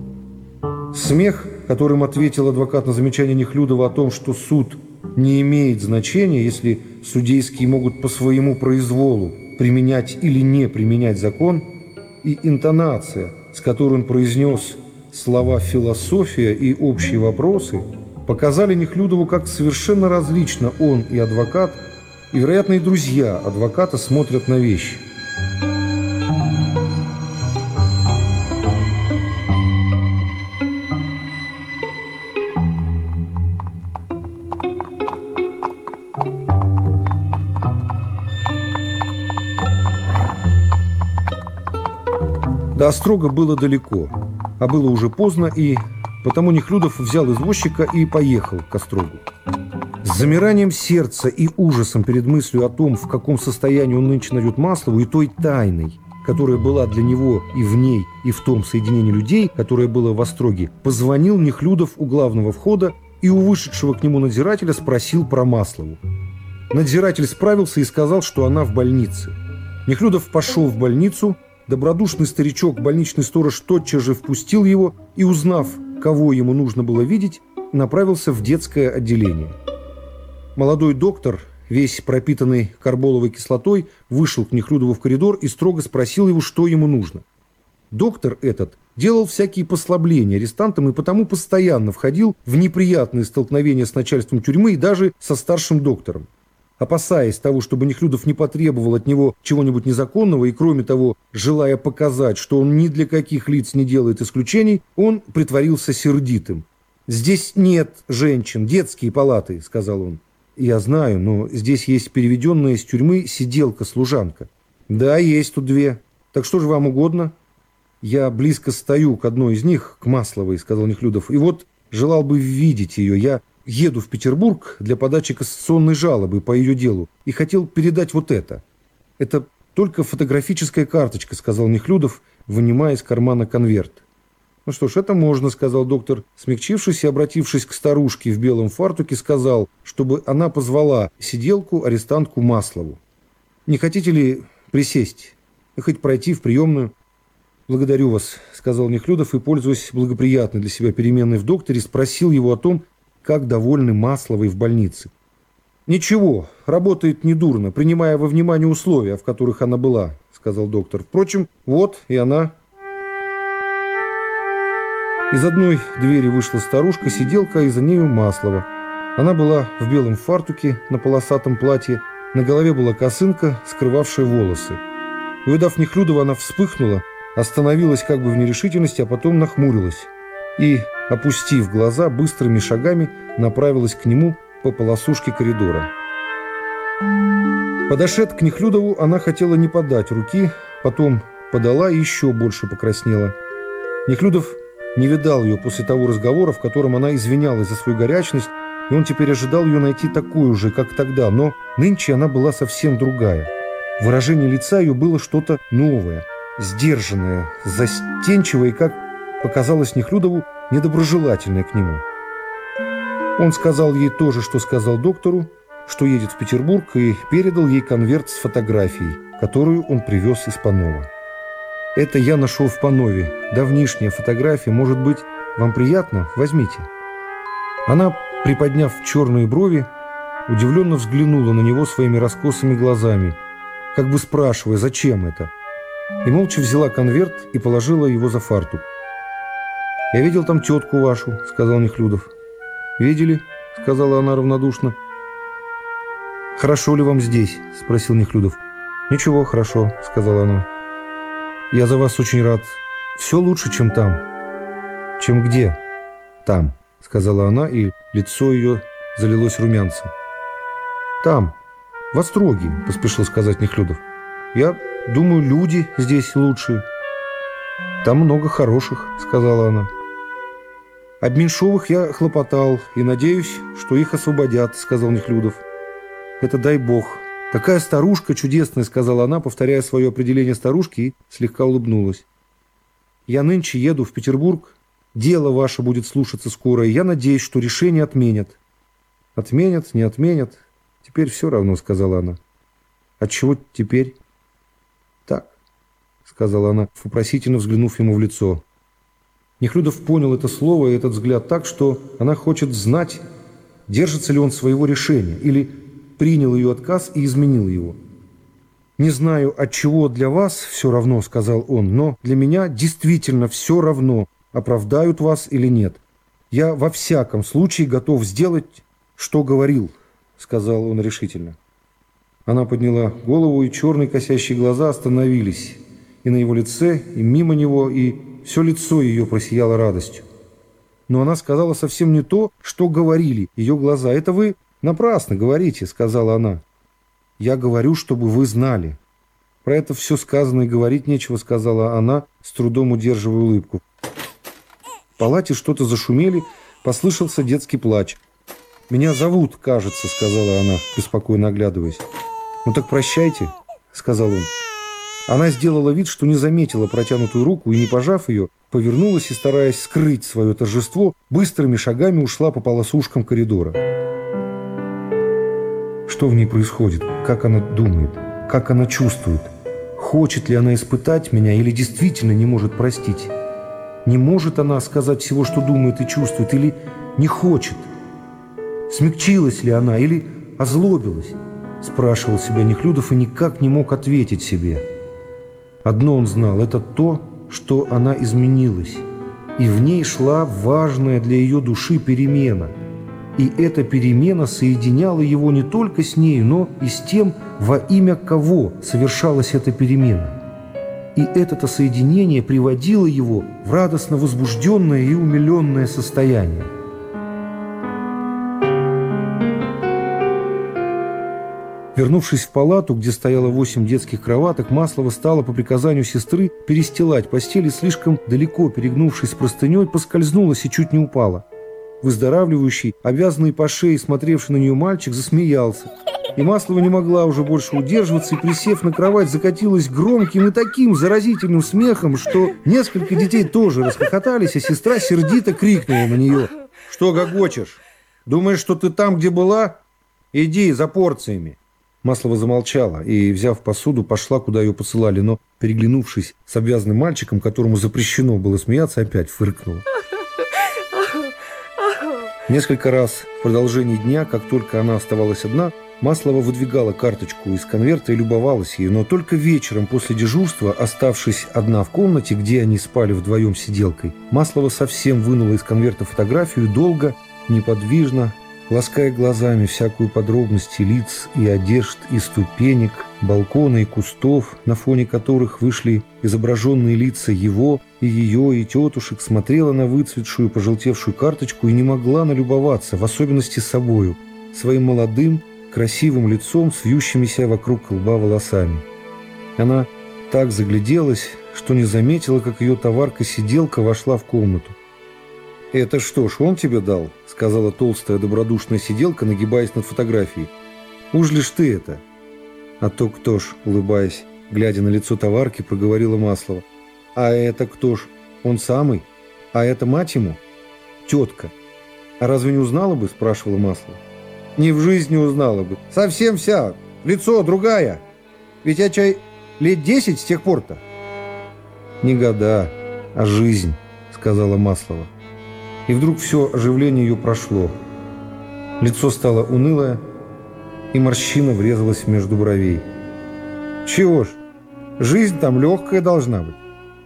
Смех, которым ответил адвокат на замечание Нехлюдова о том, что суд не имеет значения, если судейские могут по своему произволу применять или не применять закон, и интонация, с которой он произнес слова «философия» и «общие вопросы», показали Нехлюдову, как совершенно различно он и адвокат, и, вероятно, и друзья адвоката смотрят на вещи. До острога было далеко, а было уже поздно, и потому Нехлюдов взял извозчика и поехал к острогу. С замиранием сердца и ужасом перед мыслью о том, в каком состоянии он нынче найдет Маслову, и той тайной, которая была для него и в ней, и в том соединении людей, которое было в остроге, позвонил Нехлюдов у главного входа и у вышедшего к нему надзирателя спросил про Маслову. Надзиратель справился и сказал, что она в больнице. Нехлюдов пошел в больницу. Добродушный старичок, больничный сторож, тотчас же впустил его и, узнав, кого ему нужно было видеть, направился в детское отделение. Молодой доктор, весь пропитанный карболовой кислотой, вышел к Нехлюдову в коридор и строго спросил его, что ему нужно. доктор этот делал всякие послабления арестантам и потому постоянно входил в неприятные столкновения с начальством тюрьмы и даже со старшим доктором. Опасаясь того, чтобы Нехлюдов не потребовал от него чего-нибудь незаконного и, кроме того, желая показать, что он ни для каких лиц не делает исключений, он притворился сердитым. «Здесь нет женщин, детские палаты», — сказал он. «Я знаю, но здесь есть переведенная из тюрьмы сиделка-служанка». «Да, есть тут две. Так что же вам угодно?» «Я близко стою к одной из них, к Масловой», — сказал Нехлюдов. «И вот желал бы видеть ее. Я еду в Петербург для подачи кассационной жалобы по ее делу и хотел передать вот это». «Это только фотографическая карточка», — сказал Нехлюдов, вынимая из кармана конверт. «Ну что ж, это можно», — сказал доктор, смягчившись и обратившись к старушке в белом фартуке, сказал, чтобы она позвала сиделку-арестантку Маслову. «Не хотите ли присесть и хоть пройти в приемную?» «Благодарю вас», — сказал Нехлюдов и, пользуясь благоприятной для себя переменой в докторе, спросил его о том, как довольны Масловой в больнице. «Ничего, работает недурно, принимая во внимание условия, в которых она была», — сказал доктор. «Впрочем, вот и она». Из одной двери вышла старушка-сиделка, и за нею Маслова. Она была в белом фартуке на полосатом платье, на голове была косынка, скрывавшая волосы. Увидав Нехлюдова, она вспыхнула, остановилась как бы в нерешительности, а потом нахмурилась и, опустив глаза, быстрыми шагами направилась к нему по полосушке коридора. Подошед к Нехлюдову, она хотела не подать руки, потом подала и еще больше покраснела. Нехлюдов не видал ее после того разговора, в котором она извинялась за свою горячность, и он теперь ожидал ее найти такую же, как тогда, но нынче она была совсем другая. Выражение лица ее было что-то новое, сдержанное, застенчивое и, как показалось Нехлюдову, недоброжелательное к нему. Он сказал ей то же, что сказал доктору, что едет в Петербург, и передал ей конверт с фотографией, которую он привез из Панова. «Это я нашел в Панове. Давнишняя фотография. Может быть, вам приятно? Возьмите». Она, приподняв черные брови, удивленно взглянула на него своими раскосыми глазами, как бы спрашивая, зачем это, и молча взяла конверт и положила его за фартук. «Я видел там тетку вашу», — сказал Нехлюдов. «Видели?» — сказала она равнодушно. «Хорошо ли вам здесь?» — спросил Нехлюдов. «Ничего, хорошо», — сказала она. «Я за вас очень рад. Все лучше, чем там». «Чем где?» «Там», — сказала она, и лицо ее залилось румянцем. «Там, в Остроге», — поспешил сказать Нехлюдов. «Я думаю, люди здесь лучшие». «Там много хороших», — сказала она. «Об Меньшовых я хлопотал и надеюсь, что их освободят», — сказал Нехлюдов. «Это дай бог. Такая старушка чудесная», — сказала она, повторяя свое определение старушки, и слегка улыбнулась. «Я нынче еду в Петербург. Дело ваше будет слушаться скоро, и я надеюсь, что решение отменят». «Отменят, не отменят. Теперь все равно», — сказала она. «Отчего теперь?» «Так», — сказала она, вопросительно взглянув ему в лицо. Нехлюдов понял это слово и этот взгляд так, что она хочет знать, держится ли он своего решения, или принял ее отказ и изменил его. «Не знаю, отчего для вас все равно», — сказал он, «но для меня действительно все равно, оправдают вас или нет. Я во всяком случае готов сделать, что говорил», — сказал он решительно. Она подняла голову, и черные косящие глаза остановились и на его лице, и мимо него, и все лицо ее просияло радостью. Но она сказала совсем не то, что говорили ее глаза. «Это вы напрасно говорите», — сказала она. «Я говорю, чтобы вы знали». «Про это все сказано и говорить нечего», — сказала она, с трудом удерживая улыбку. В палате что-то зашумели, послышался детский плач. «Меня зовут, кажется», — сказала она, беспокойно оглядываясь. «Ну так прощайте», — сказал он. Она сделала вид, что не заметила протянутую руку и, не пожав ее, повернулась и, стараясь скрыть свое торжество, быстрыми шагами ушла по полосушкам коридора. Что в ней происходит? Как она думает? Как она чувствует? Хочет ли она испытать меня или действительно не может простить? Не может она сказать всего, что думает и чувствует, или не хочет? Смягчилась ли она или озлобилась? Спрашивал себя Нехлюдов и никак не мог ответить себе. Одно он знал – это то, что она изменилась, и в ней шла важная для ее души перемена. И эта перемена соединяла его не только с нею, но и с тем, во имя кого совершалась эта перемена. И это соединение приводило его в радостно возбужденное и умиленное состояние. Вернувшись в палату, где стояло 8 детских кроваток, Маслова стала по приказанию сестры перестилать постели, слишком далеко перегнувшись простыней, поскользнулась и чуть не упала. Выздоравливающий, обвязанный по шее, смотревший на нее мальчик, засмеялся. И Маслова не могла уже больше удерживаться и, присев на кровать, закатилась громким и таким заразительным смехом, что несколько детей тоже расхохотались, а сестра сердито крикнула на нее: «Что гогочешь? Думаешь, что ты там, где была? Иди за порциями!» Маслова замолчала и, взяв посуду, пошла, куда ее посылали, но, переглянувшись с обвязанным мальчиком, которому запрещено было смеяться, опять фыркнула. Несколько раз в продолжении дня, как только она оставалась одна, Маслова выдвигала карточку из конверта и любовалась ею, но только вечером после дежурства, оставшись одна в комнате, где они спали вдвоем с сиделкой, Маслова совсем вынула из конверта фотографию и долго, неподвижно, лаская глазами всякую подробность лиц и одежд, и ступенек, балкона и кустов, на фоне которых вышли изображенные лица его и ее, и тетушек, смотрела на выцветшую, пожелтевшую карточку и не могла налюбоваться, в особенности собою, своим молодым, красивым лицом с вьющимися вокруг лба волосами. Она так загляделась, что не заметила, как ее товарка-сиделка вошла в комнату. «Это что ж, он тебе дал?» — сказала толстая добродушная сиделка, нагибаясь над фотографией. «Уж лишь ты это?» «А то кто ж?» — улыбаясь, глядя на лицо товарки, проговорила Маслова. «А это кто ж? Он самый? А это мать ему?» «Тетка». «А разве не узнала бы?» — спрашивала Маслова. «Ни в жизни не узнала бы. Совсем вся. Лицо другая. Ведь я чай лет 10 с тех пор-то». «Не года, а жизнь», — сказала Маслова. И вдруг все оживление ее прошло. Лицо стало унылое, и морщина врезалась между бровей. «Чего ж, жизнь там легкая должна быть».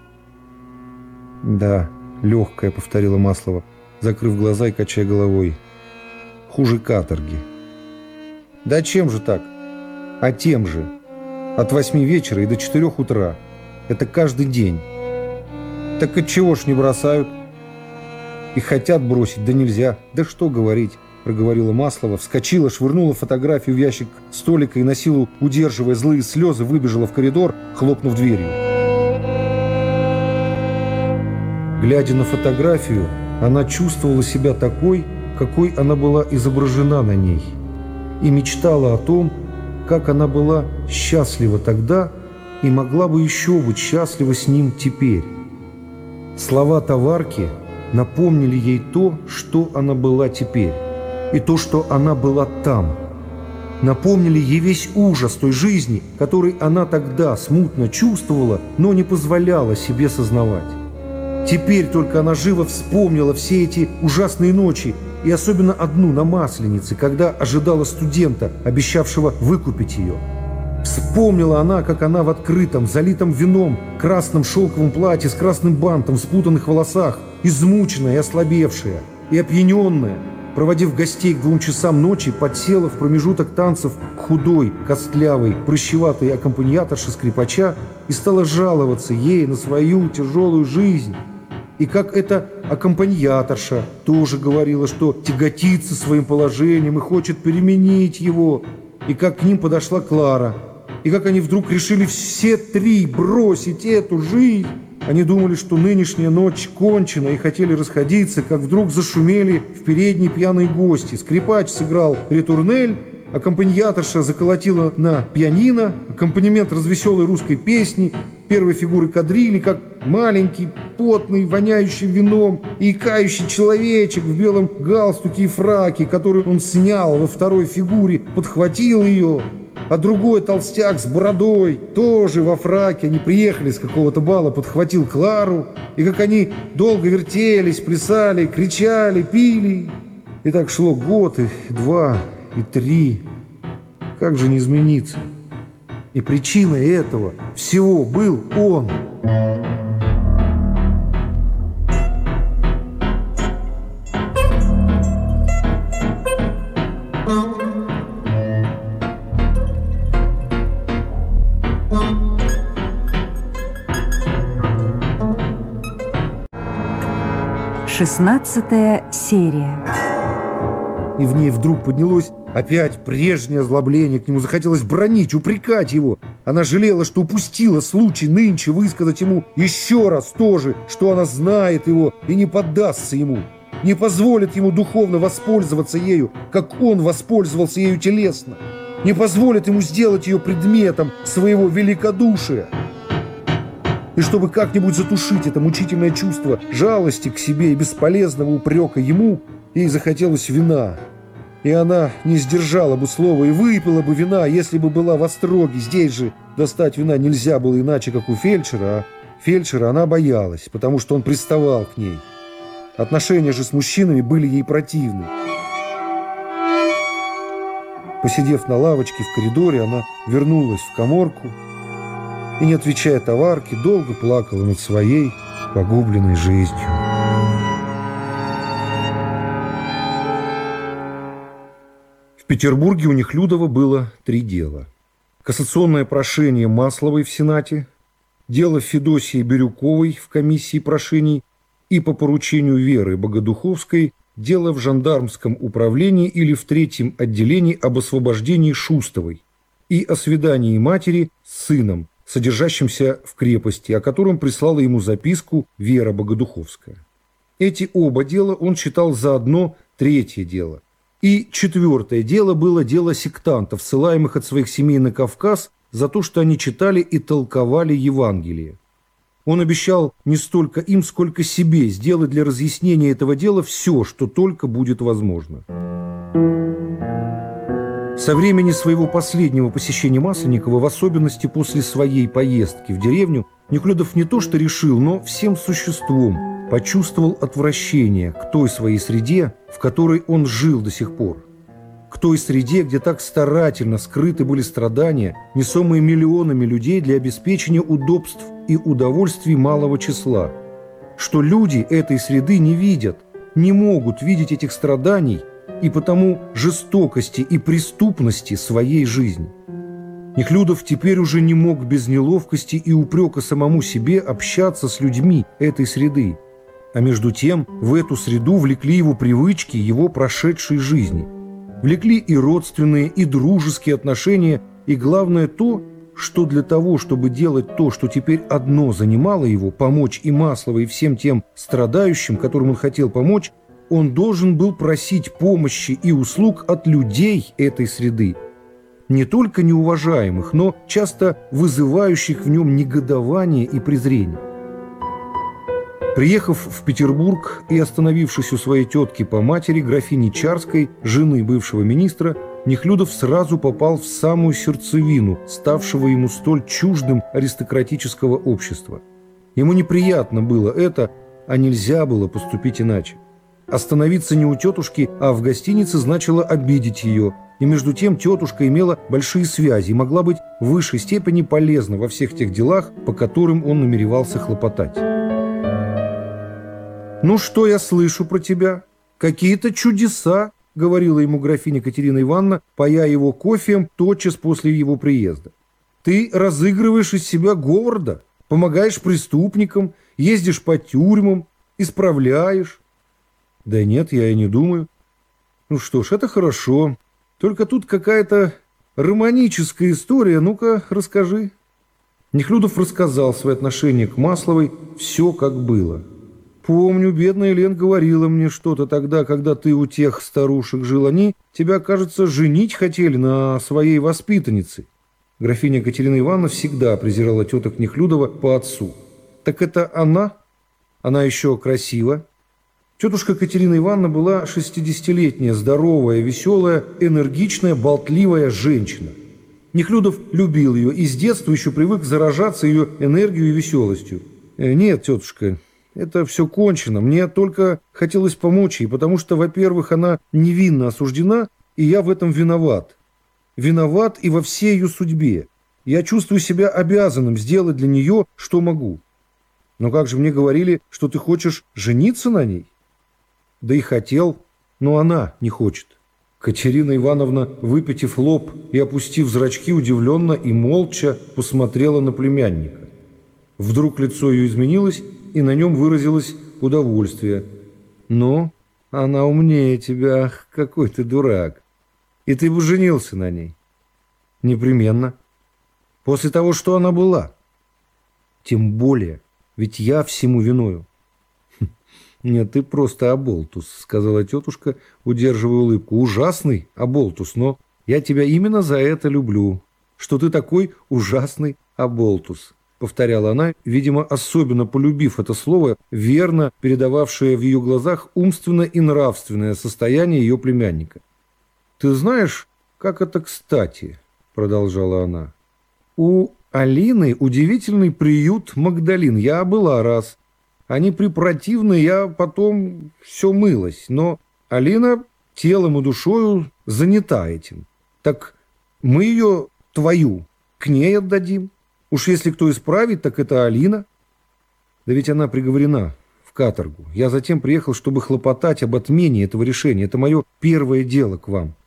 «Да, легкая», — повторила Маслова, закрыв глаза и качая головой. «Хуже каторги». «Да чем же так?» «А тем же. От 8 вечера и до 4 утра. Это каждый день». «Так отчего ж не бросают?» «И хотят бросить, да нельзя. Да что говорить», — проговорила Маслова, вскочила, швырнула фотографию в ящик столика и, на силу удерживая злые слезы, выбежала в коридор, хлопнув дверью. Глядя на фотографию, она чувствовала себя такой, какой она была изображена на ней, и мечтала о том, как она была счастлива тогда и могла бы еще быть счастлива с ним теперь. Слова товарки напомнили ей то, что она была теперь, и то, что она была там. Напомнили ей весь ужас той жизни, который она тогда смутно чувствовала, но не позволяла себе сознавать. Теперь только она живо вспомнила все эти ужасные ночи, и особенно одну на Масленице, когда ожидала студента, обещавшего выкупить ее. Вспомнила она, как она в открытом, залитом вином, красном шелковом платье с красным бантом в спутанных волосах, измученная и ослабевшая, и опьяненная, проводив гостей к 2 часам ночи, подсела в промежуток танцев к худой, костлявой, прыщеватой аккомпаньяторше скрипача и стала жаловаться ей на свою тяжелую жизнь. И как эта аккомпаньяторша тоже говорила, что тяготится своим положением и хочет переменить его, и как к ним подошла Клара, и как они вдруг решили все 3 бросить эту жизнь. Они думали, что нынешняя ночь кончена, и хотели расходиться, как вдруг зашумели в передней пьяные гости. Скрипач сыграл ретурнель, аккомпаньяторша заколотила на пианино, аккомпанемент развеселой русской песни, первой фигуры кадрили, как маленький, потный, воняющий вином и икающий человечек в белом галстуке и фраке, который он снял во второй фигуре, подхватил ее. А другой толстяк с бородой, тоже во фраке, они приехали с какого-то бала, подхватил Клару, и как они долго вертелись, плясали, кричали, пили. И так шло год, и 2, и 3. Как же не измениться? И причиной этого всего был он. 16-я серия. И в ней вдруг поднялось опять прежнее озлобление к нему. Захотелось бранить, упрекать его. Она жалела, что упустила случай нынче высказать ему еще раз то же, что она знает его и не поддастся ему, не позволит ему духовно воспользоваться ею, как он воспользовался ею телесно, не позволит ему сделать ее предметом своего великодушия. И чтобы как-нибудь затушить это мучительное чувство жалости к себе и бесполезного упрека ему, ей захотелось вина. И она не сдержала бы слова и выпила бы вина, если бы была в остроге. Здесь же достать вина нельзя было иначе, как у фельдшера, а фельдшера она боялась, потому что он приставал к ней. Отношения же с мужчинами были ей противны. Посидев на лавочке в коридоре, она вернулась в каморку и, не отвечая товарке, долго плакала над своей погубленной жизнью. В Петербурге у Нехлюдова было 3 дела. Кассационное прошение Масловой в Сенате, дело Федосии Бирюковой в комиссии прошений и по поручению Веры Богодуховской дело в жандармском управлении или в 3-м отделении об освобождении Шустовой и о свидании матери с сыном, содержащимся в крепости, о котором прислала ему записку Вера Богодуховская. Эти оба дела он считал за одно 3-е дело. И 4-е дело было дело сектантов, ссылаемых от своих семей на Кавказ за то, что они читали и толковали Евангелие. Он обещал не столько им, сколько себе сделать для разъяснения этого дела все, что только будет возможно. Со времени своего последнего посещения Масленникова, в особенности после своей поездки в деревню, Неклюдов не то что решил, но всем существом почувствовал отвращение к той своей среде, в которой он жил до сих пор. К той среде, где так старательно скрыты были страдания, несомые миллионами людей для обеспечения удобств и удовольствий малого числа. Что люди этой среды не видят, не могут видеть этих страданий и потому жестокости и преступности своей жизни. Неклюдов теперь уже не мог без неловкости и упрека самому себе общаться с людьми этой среды. А между тем в эту среду влекли его привычки его прошедшей жизни. Влекли и родственные, и дружеские отношения, и главное то, что для того, чтобы делать то, что теперь одно занимало его, помочь и Масловой, и всем тем страдающим, которым он хотел помочь, он должен был просить помощи и услуг от людей этой среды, не только неуважаемых, но часто вызывающих в нем негодование и презрение. Приехав в Петербург и остановившись у своей тетки по матери, графини Чарской, жены бывшего министра, Неклюдов сразу попал в самую сердцевину ставшего ему столь чуждым аристократического общества. Ему неприятно было это, а нельзя было поступить иначе. Остановиться не у тетушки, а в гостинице значило обидеть ее, и между тем тетушка имела большие связи и могла быть в высшей степени полезна во всех тех делах, по которым он намеревался хлопотать. «Ну что я слышу про тебя? Какие-то чудеса!» — говорила ему графиня Катерина Ивановна, поя его кофеем тотчас после его приезда. «Ты разыгрываешь из себя Говарда, помогаешь преступникам, ездишь по тюрьмам, исправляешь». «Да нет, я и не думаю». «Ну что ж, это хорошо. Только тут какая-то романическая история. Ну-ка, расскажи». Неклюдов рассказал свои отношения к Масловой, все как было. «Помню, бедная Лен говорила мне что-то тогда, когда ты у тех старушек жил. Они тебя, кажется, женить хотели на своей воспитаннице». Графиня Катерина Ивановна всегда презирала теток Неклюдова по отцу. «Так это она? Она еще красива?» Тетушка Катерина Ивановна была 60-летняя, здоровая, веселая, энергичная, болтливая женщина. Неклюдов любил ее и с детства еще привык заражаться ее энергией и веселостью. «Нет, тетушка, это все кончено. Мне только хотелось помочь ей, потому что, во-первых, она невинно осуждена, и я в этом виноват. Виноват и во всей ее судьбе. Я чувствую себя обязанным сделать для нее, что могу. Но как же мне говорили, что ты хочешь жениться на ней?» «Да и хотел, но она не хочет». Катерина Ивановна, выпятив лоб и опустив зрачки, удивленно и молча посмотрела на племянника. Вдруг лицо ее изменилось, и на нем выразилось удовольствие. Ну, она умнее тебя, ах, какой ты дурак. И ты бы женился на ней. Непременно. После того, что она была. Тем более, ведь я всему виною. Нет, ты просто оболтус, сказала тетушка, удерживая улыбку. Ужасный оболтус, но я тебя именно за это люблю, что ты такой ужасный оболтус, повторяла она, видимо, особенно полюбив это слово, верно передававшее в ее глазах умственное и нравственное состояние ее племянника. Ты знаешь, как это кстати, продолжала она. У Алины удивительный приют Магдалин. Я была раз. Они препротивны, я потом все мылась. Но Алина телом и душою занята этим. Так мы ее, твою, к ней отдадим. Уж если кто исправит, так это Алина. Да ведь она приговорена в каторгу. Я затем приехал, чтобы хлопотать об отмене этого решения. Это мое первое дело к вам.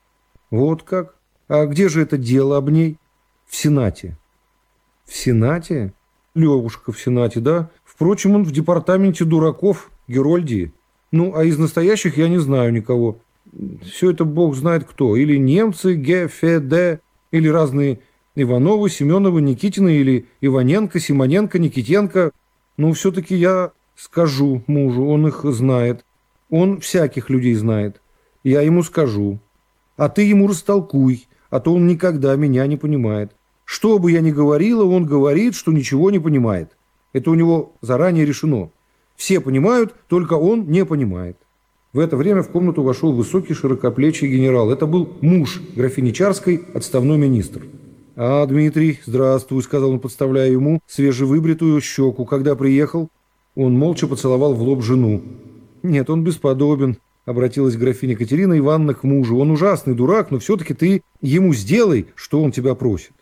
Вот как? А где же это дело об ней? В Сенате. В Сенате? Левушка в Сенате, да? Впрочем, он в департаменте дураков Герольдии. Ну, а из настоящих я не знаю никого. Все это бог знает кто. Или немцы, ГФД, или разные Ивановы, Семеновы, Никитины, или Иваненко, Симоненко, Никитенко. Ну, все-таки я скажу мужу, он их знает. Он всяких людей знает. Я ему скажу. А ты ему растолкуй, а то он никогда меня не понимает. Что бы я ни говорила, он говорит, что ничего не понимает. Это у него заранее решено. Все понимают, только он не понимает. В это время в комнату вошел высокий широкоплечий генерал. Это был муж графини Чарской, отставной министр. «А, Дмитрий, здравствуй», — сказал он, подставляя ему свежевыбритую щеку. «Когда приехал?» Он молча поцеловал в лоб жену. «Нет, он бесподобен», — обратилась графиня Катерина Ивановна к мужу. «Он ужасный дурак, но все-таки ты ему сделай, что он тебя просит».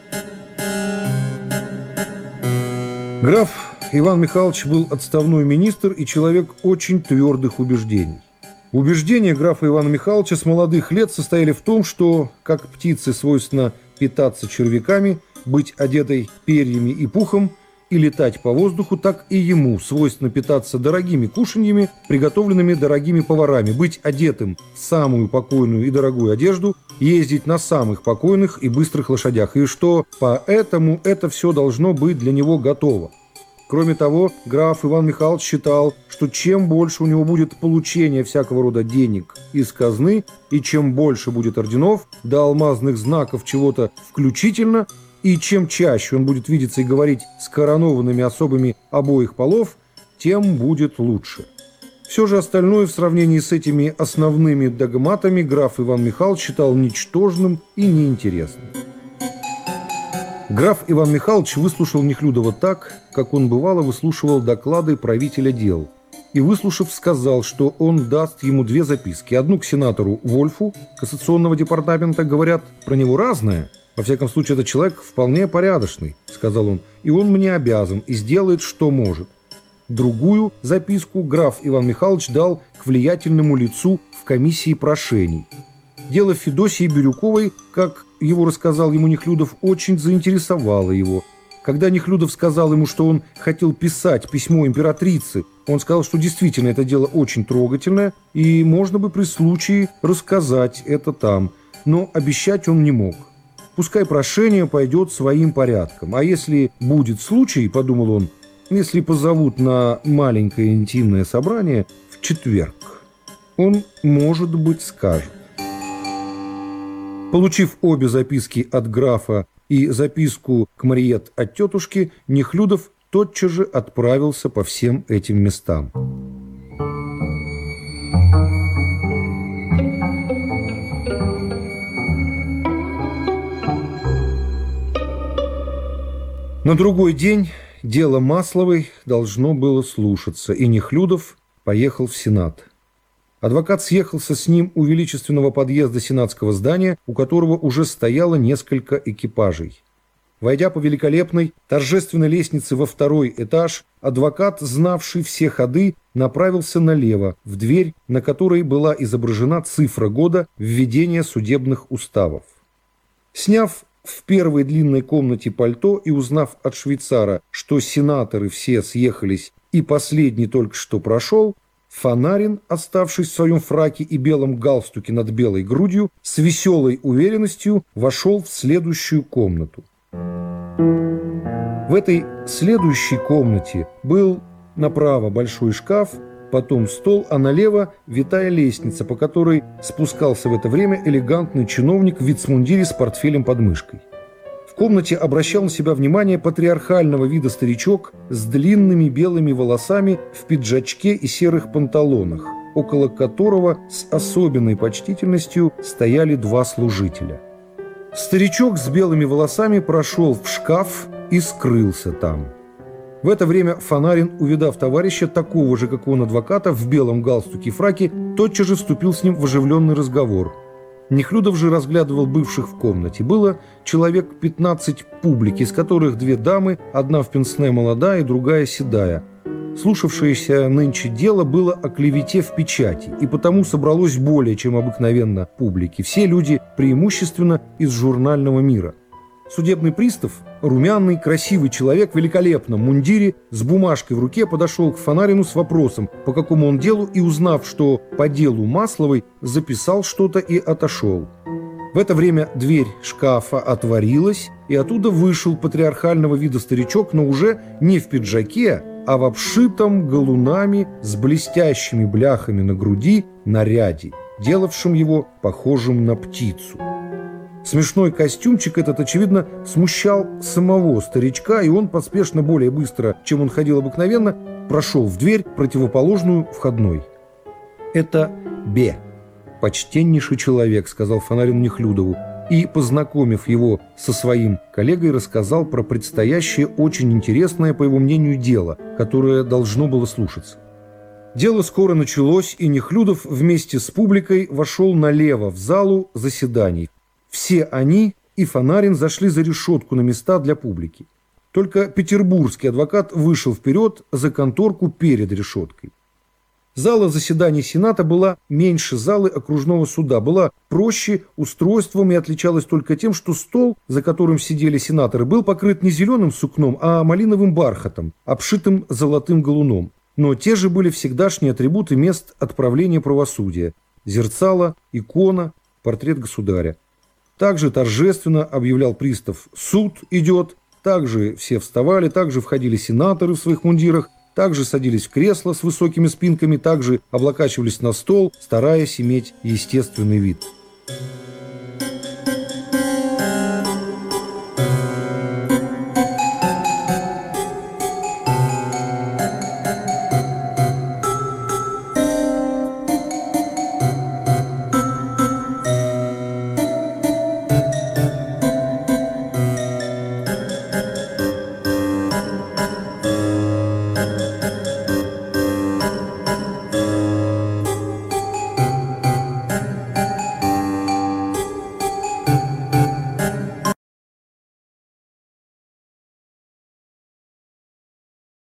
Граф Иван Михайлович был отставной министр и человек очень твердых убеждений. Убеждения графа Ивана Михайловича с молодых лет состояли в том, что, как птице свойственно питаться червяками, быть одетой перьями и пухом и летать по воздуху, так и ему свойственно питаться дорогими кушаньями, приготовленными дорогими поварами, быть одетым в самую покойную и дорогую одежду, ездить на самых покойных и быстрых лошадях, и что поэтому это все должно быть для него готово. Кроме того, граф Иван Михайлович считал, что чем больше у него будет получения всякого рода денег из казны, и чем больше будет орденов, до алмазных знаков чего-то включительно, и чем чаще он будет видеться и говорить с коронованными особами обоих полов, тем будет лучше. Все же остальное в сравнении с этими основными догматами граф Иван Михайлович считал ничтожным и неинтересным. Граф Иван Михайлович выслушал Нехлюдова так, как он бывало выслушивал доклады правителя дел, и, выслушав, сказал, что он даст ему две записки. Одну к сенатору Вольфу, кассационного департамента, говорят про него разное. Во всяком случае, этот человек вполне порядочный, сказал он, и он мне обязан и сделает, что может. Другую записку граф Иван Михайлович дал к влиятельному лицу в комиссии прошений. Дело Федосии Бирюковой, как его рассказал ему Нехлюдов, очень заинтересовало его. Когда Нехлюдов сказал ему, что он хотел писать письмо императрице, он сказал, что действительно это дело очень трогательное, и можно бы при случае рассказать это там, но обещать он не мог. Пускай прошение пойдет своим порядком, а если будет случай, подумал он, если позовут на маленькое интимное собрание в четверг, он, может быть, скажет. Получив обе записки от графа и записку к Мариет от тетушки, Нехлюдов тотчас же отправился по всем этим местам. На другой день дело Масловой должно было слушаться, и Нехлюдов поехал в Сенат. Адвокат съехался с ним у величественного подъезда сенатского здания, у которого уже стояло несколько экипажей. Войдя по великолепной, торжественной лестнице во второй этаж, адвокат, знавший все ходы, направился налево, в дверь, на которой была изображена цифра года введения судебных уставов. Сняв в первой длинной комнате пальто и узнав от швейцара, что сенаторы все съехались и последний только что прошел, Фонарин, оставшись в своем фраке и белом галстуке над белой грудью, с веселой уверенностью вошел в следующую комнату. В этой следующей комнате был направо большой шкаф, потом стол, а налево витая лестница, по которой спускался в это время элегантный чиновник в вицмундире с портфелем под мышкой. В комнате обращал на себя внимание патриархального вида старичок с длинными белыми волосами в пиджачке и серых панталонах, около которого с особенной почтительностью стояли два служителя. Старичок с белыми волосами прошел в шкаф и скрылся там. В это время Фонарин, увидав товарища, такого же, как он, адвоката, в белом галстуке и фраке, тотчас же вступил с ним в оживленный разговор. Нехлюдов же разглядывал бывших в комнате. Было человек 15 публики, из которых две дамы, одна в пенсне молодая и другая седая. Слушавшееся нынче дело было о клевете в печати, и потому собралось более, чем обыкновенно, публики. Все люди преимущественно из журнального мира. Судебный пристав, румяный, красивый человек в великолепном мундире, с бумажкой в руке подошел к Фонарину с вопросом, по какому он делу, и, узнав, что по делу Масловой, записал что-то и отошел. В это время дверь шкафа отворилась, и оттуда вышел патриархального вида старичок, но уже не в пиджаке, а в обшитом галунами с блестящими бляхами на груди наряде, делавшем его похожим на птицу. Смешной костюмчик этот, очевидно, смущал самого старичка, и он поспешно, более быстро, чем он ходил обыкновенно, прошел в дверь, противоположную входной. «Это Б, почтеннейший человек», — сказал Фонарин Нехлюдову, и, познакомив его со своим коллегой, рассказал про предстоящее очень интересное, по его мнению, дело, которое должно было слушаться. Дело скоро началось, и Нехлюдов вместе с публикой вошел налево в залу заседаний. Все они и Фонарин зашли за решетку на места для публики. Только петербургский адвокат вышел вперед за конторку перед решеткой. Зала заседаний Сената была меньше залы окружного суда, была проще устройством и отличалась только тем, что стол, за которым сидели сенаторы, был покрыт не зеленым сукном, а малиновым бархатом, обшитым золотым галуном. Но те же были всегдашние атрибуты мест отправления правосудия – зерцало, икона, портрет государя. Также торжественно объявлял пристав: «Суд идет». Также все вставали, также входили сенаторы в своих мундирах, также садились в кресла с высокими спинками, также облокачивались на стол, стараясь иметь естественный вид.